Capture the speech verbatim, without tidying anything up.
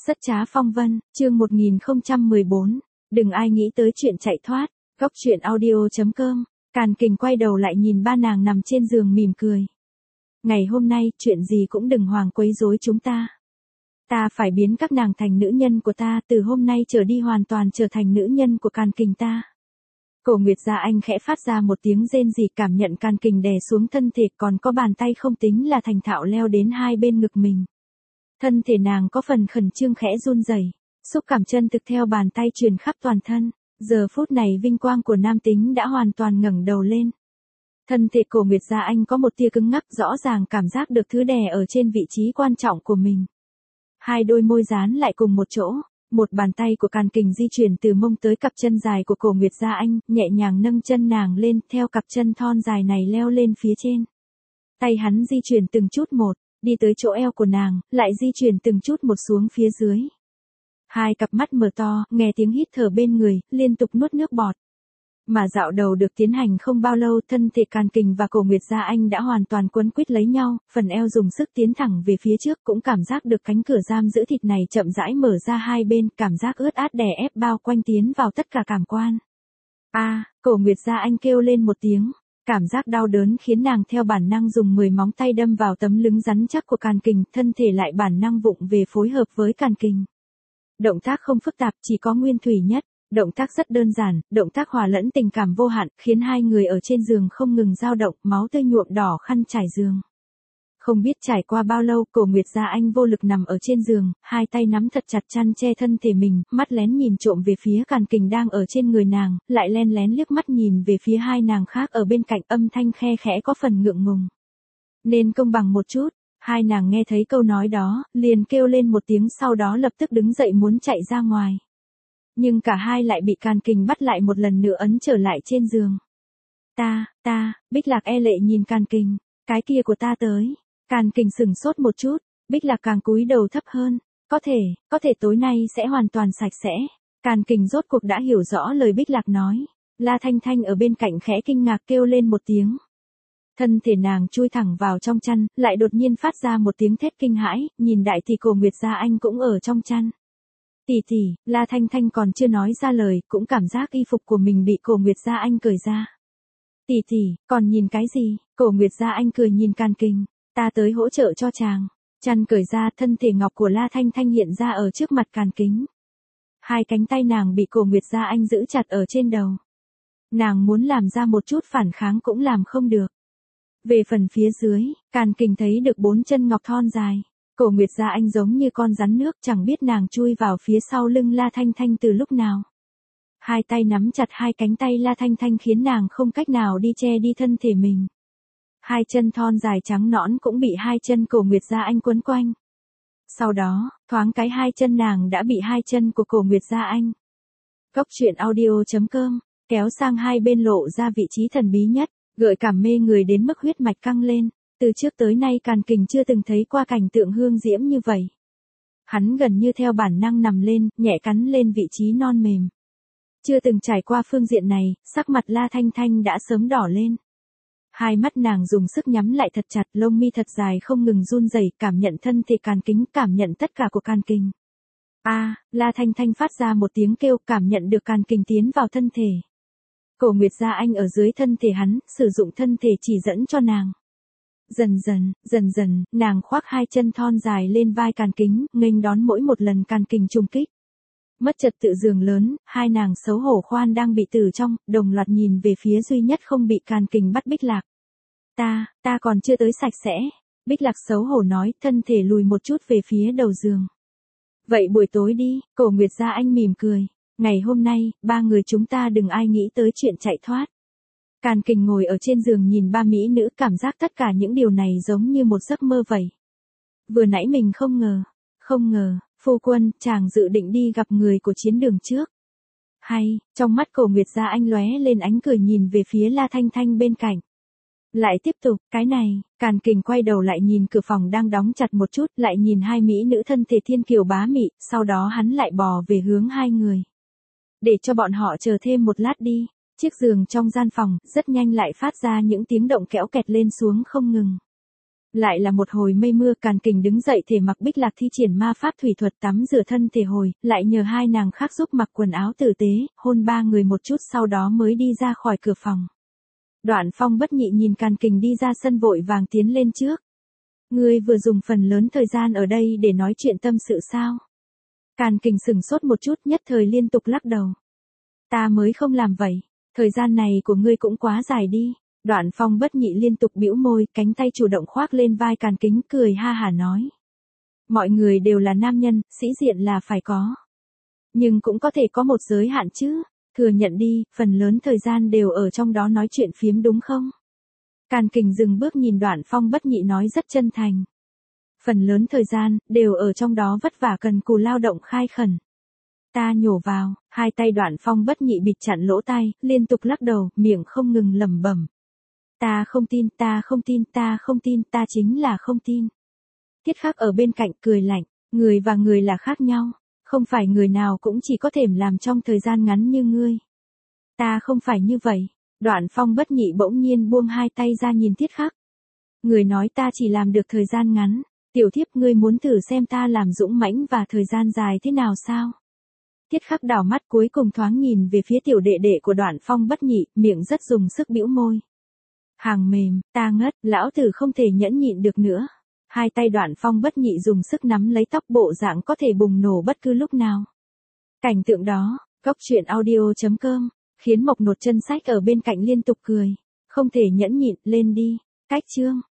Rất trá phong vân, chương một nghìn không trăm mười bốn. Đừng ai nghĩ tới chuyện chạy thoát. Góc truyện audio chấm com. Càn Kình quay đầu lại nhìn ba nàng nằm trên giường mỉm cười. Ngày hôm nay, chuyện gì cũng đừng hoàng quấy rối chúng ta. Ta phải biến các nàng thành nữ nhân của ta, từ hôm nay trở đi hoàn toàn trở thành nữ nhân của Càn Kình ta. Cổ Nguyệt Gia Anh khẽ phát ra một tiếng rên rỉ, cảm nhận Càn Kình đè xuống thân thể, còn có bàn tay không tính là thành thạo leo đến hai bên ngực mình. Thân thể nàng có phần khẩn trương khẽ run rẩy, xúc cảm chân thực theo bàn tay truyền khắp toàn thân. Giờ phút này vinh quang của nam tính đã hoàn toàn ngẩng đầu lên. Thân thể Cổ Nguyệt Gia Anh có một tia cứng ngắc, rõ ràng cảm giác được thứ đè ở trên vị trí quan trọng của mình. Hai đôi môi dán lại cùng một chỗ, một bàn tay của Càn Kình di chuyển từ mông tới cặp chân dài của Cổ Nguyệt Gia Anh, nhẹ nhàng nâng chân nàng lên, theo cặp chân thon dài này leo lên phía trên. Tay hắn di chuyển từng chút một, đi tới chỗ eo của nàng, lại di chuyển từng chút một xuống phía dưới. Hai cặp mắt mở to, nghe tiếng hít thở bên người, liên tục nuốt nước bọt. Mà dạo đầu được tiến hành không bao lâu, thân thể Càn Kình và Cổ Nguyệt Gia Anh đã hoàn toàn quấn quýt lấy nhau, phần eo dùng sức tiến thẳng về phía trước, cũng cảm giác được cánh cửa giam giữ thịt này chậm rãi mở ra hai bên, cảm giác ướt át đè ép bao quanh tiến vào tất cả cảm quan. A, à, Cổ Nguyệt Gia Anh kêu lên một tiếng. Cảm giác đau đớn khiến nàng theo bản năng dùng mười móng tay đâm vào tấm lưng rắn chắc của Càn Kình, thân thể lại bản năng vụng về phối hợp với Càn Kình. Động tác không phức tạp, chỉ có nguyên thủy nhất, động tác rất đơn giản, động tác hòa lẫn tình cảm vô hạn, khiến hai người ở trên giường không ngừng dao động, máu tươi nhuộm đỏ khăn trải giường. Không biết trải qua bao lâu, Cổ Nguyệt Gia Anh vô lực nằm ở trên giường, hai tay nắm thật chặt chăn che thân thể mình, mắt lén nhìn trộm về phía Càn Kình đang ở trên người nàng, lại len lén liếc mắt nhìn về phía hai nàng khác ở bên cạnh, âm thanh khe khẽ có phần ngượng ngùng. Nên công bằng một chút. Hai nàng nghe thấy câu nói đó, liền kêu lên một tiếng, sau đó lập tức đứng dậy muốn chạy ra ngoài. Nhưng cả hai lại bị Càn Kình bắt lại một lần nữa, ấn trở lại trên giường. Ta, ta, Bích Lạc e lệ nhìn Càn Kình, cái kia của ta tới. Càn Kình sừng sốt một chút, Bích Lạc càng cúi đầu thấp hơn. Có thể, có thể tối nay sẽ hoàn toàn sạch sẽ. Càn Kình rốt cuộc đã hiểu rõ lời Bích Lạc nói. La Thanh Thanh ở bên cạnh khẽ kinh ngạc kêu lên một tiếng. Thân thể nàng chui thẳng vào trong chăn, lại đột nhiên phát ra một tiếng thét kinh hãi, nhìn đại tỷ Cổ Nguyệt Gia Anh cũng ở trong chăn. Tỷ tỷ, La Thanh Thanh còn chưa nói ra lời, cũng cảm giác y phục của mình bị Cổ Nguyệt Gia Anh cởi ra. Tỷ tỷ, còn nhìn cái gì? Cổ Nguyệt Gia Anh cười nhìn Càn Kình, ta tới hỗ trợ cho chàng. Chăn cởi ra, thân thể ngọc của La Thanh Thanh hiện ra ở trước mặt Càn Kình. Hai cánh tay nàng bị Cổ Nguyệt Gia Anh giữ chặt ở trên đầu. Nàng muốn làm ra một chút phản kháng cũng làm không được. Về phần phía dưới, Càn Kình thấy được bốn chân ngọc thon dài. Cổ Nguyệt Gia Anh giống như con rắn nước, chẳng biết nàng chui vào phía sau lưng La Thanh Thanh từ lúc nào. Hai tay nắm chặt hai cánh tay La Thanh Thanh khiến nàng không cách nào đi che đi thân thể mình. Hai chân thon dài trắng nõn cũng bị hai chân Cổ Nguyệt Gia Anh quấn quanh. Sau đó, thoáng cái hai chân nàng đã bị hai chân của Cổ Nguyệt Gia Anh. Góc truyện audio chấm com, kéo sang hai bên lộ ra vị trí thần bí nhất. Gợi cảm mê người đến mức huyết mạch căng lên, từ trước tới nay Càn Kình chưa từng thấy qua cảnh tượng hương diễm như vậy. Hắn gần như theo bản năng nằm lên, nhẹ cắn lên vị trí non mềm. Chưa từng trải qua phương diện này, sắc mặt La Thanh Thanh đã sớm đỏ lên. Hai mắt nàng dùng sức nhắm lại thật chặt, lông mi thật dài không ngừng run rẩy, cảm nhận thân thể Càn Kình, cảm nhận tất cả của Càn Kình. A, à, La Thanh Thanh phát ra một tiếng kêu, cảm nhận được Càn Kình tiến vào thân thể. Cổ Nguyệt Gia Anh ở dưới thân thể hắn, sử dụng thân thể chỉ dẫn cho nàng. Dần dần, dần dần, nàng khoác hai chân thon dài lên vai Càn Kình, nghênh đón mỗi một lần Càn Kình trùng kích. Mất trật tự giường lớn, hai nàng xấu hổ khoan đang bị từ trong, đồng loạt nhìn về phía duy nhất không bị Càn Kình bắt Bích Lạc. Ta, ta còn chưa tới sạch sẽ. Bích Lạc xấu hổ nói, thân thể lùi một chút về phía đầu giường. Vậy buổi tối đi, Cổ Nguyệt Gia Anh mỉm cười. Ngày hôm nay, ba người chúng ta đừng ai nghĩ tới chuyện chạy thoát. Càn Kình ngồi ở trên giường nhìn ba mỹ nữ, cảm giác tất cả những điều này giống như một giấc mơ vậy. Vừa nãy mình không ngờ, không ngờ, phu quân, chàng dự định đi gặp người của chiến đường trước. Hay, trong mắt Cổ Nguyệt Gia Anh lóe lên ánh cười nhìn về phía La Thanh Thanh bên cạnh. Lại tiếp tục, cái này, Càn Kình quay đầu lại nhìn cửa phòng đang đóng chặt một chút, lại nhìn hai mỹ nữ thân thể thiên kiều bá mị, sau đó hắn lại bò về hướng hai người. Để cho bọn họ chờ thêm một lát đi. Chiếc giường trong gian phòng, rất nhanh lại phát ra những tiếng động kéo kẹt lên xuống không ngừng. Lại là một hồi mây mưa, Càn Kình đứng dậy thể mặc Bích Lạc thi triển ma pháp thủy thuật tắm rửa thân thể hồi, lại nhờ hai nàng khác giúp mặc quần áo tử tế, hôn ba người một chút sau đó mới đi ra khỏi cửa phòng. Đoạn Phong bất nhị nhìn Càn Kình đi ra sân vội vàng tiến lên trước. Ngươi vừa dùng phần lớn thời gian ở đây để nói chuyện tâm sự sao? Càn Kình sửng sốt một chút nhất thời liên tục lắc đầu. Ta mới không làm vậy, thời gian này của ngươi cũng quá dài đi. Đoạn Phong bất nhị liên tục bĩu môi, cánh tay chủ động khoác lên vai Càn Kính cười ha hả nói. Mọi người đều là nam nhân, sĩ diện là phải có. Nhưng cũng có thể có một giới hạn chứ, thừa nhận đi, phần lớn thời gian đều ở trong đó nói chuyện phiếm đúng không? Càn Kình dừng bước nhìn Đoạn Phong bất nhị nói rất chân thành. Phần lớn thời gian, đều ở trong đó vất vả cần cù lao động khai khẩn. Ta nhổ vào, hai tay Đoạn Phong bất nhị bịt chặn lỗ tai, liên tục lắc đầu, miệng không ngừng lẩm bẩm. Ta không tin, ta không tin, ta không tin, ta chính là không tin. Tiết Khắc ở bên cạnh cười lạnh, người và người là khác nhau, không phải người nào cũng chỉ có thể làm trong thời gian ngắn như ngươi. Ta không phải như vậy. Đoạn Phong bất nhị bỗng nhiên buông hai tay ra nhìn Tiết Khắc. Người nói ta chỉ làm được thời gian ngắn, tiểu thiếp ngươi muốn thử xem ta làm dũng mãnh và thời gian dài thế nào sao? Tiết Khắc đảo mắt cuối cùng thoáng nhìn về phía tiểu đệ đệ của Đoạn Phong bất nhị, miệng rất dùng sức bĩu môi. Hàng mềm, ta ngất, lão tử không thể nhẫn nhịn được nữa. Hai tay Đoạn Phong bất nhị dùng sức nắm lấy tóc bộ dạng có thể bùng nổ bất cứ lúc nào. Cảnh tượng đó, góc truyện audio chấm com, khiến Mộc Nột chân sách ở bên cạnh liên tục cười. Không thể nhẫn nhịn, lên đi, cách chương.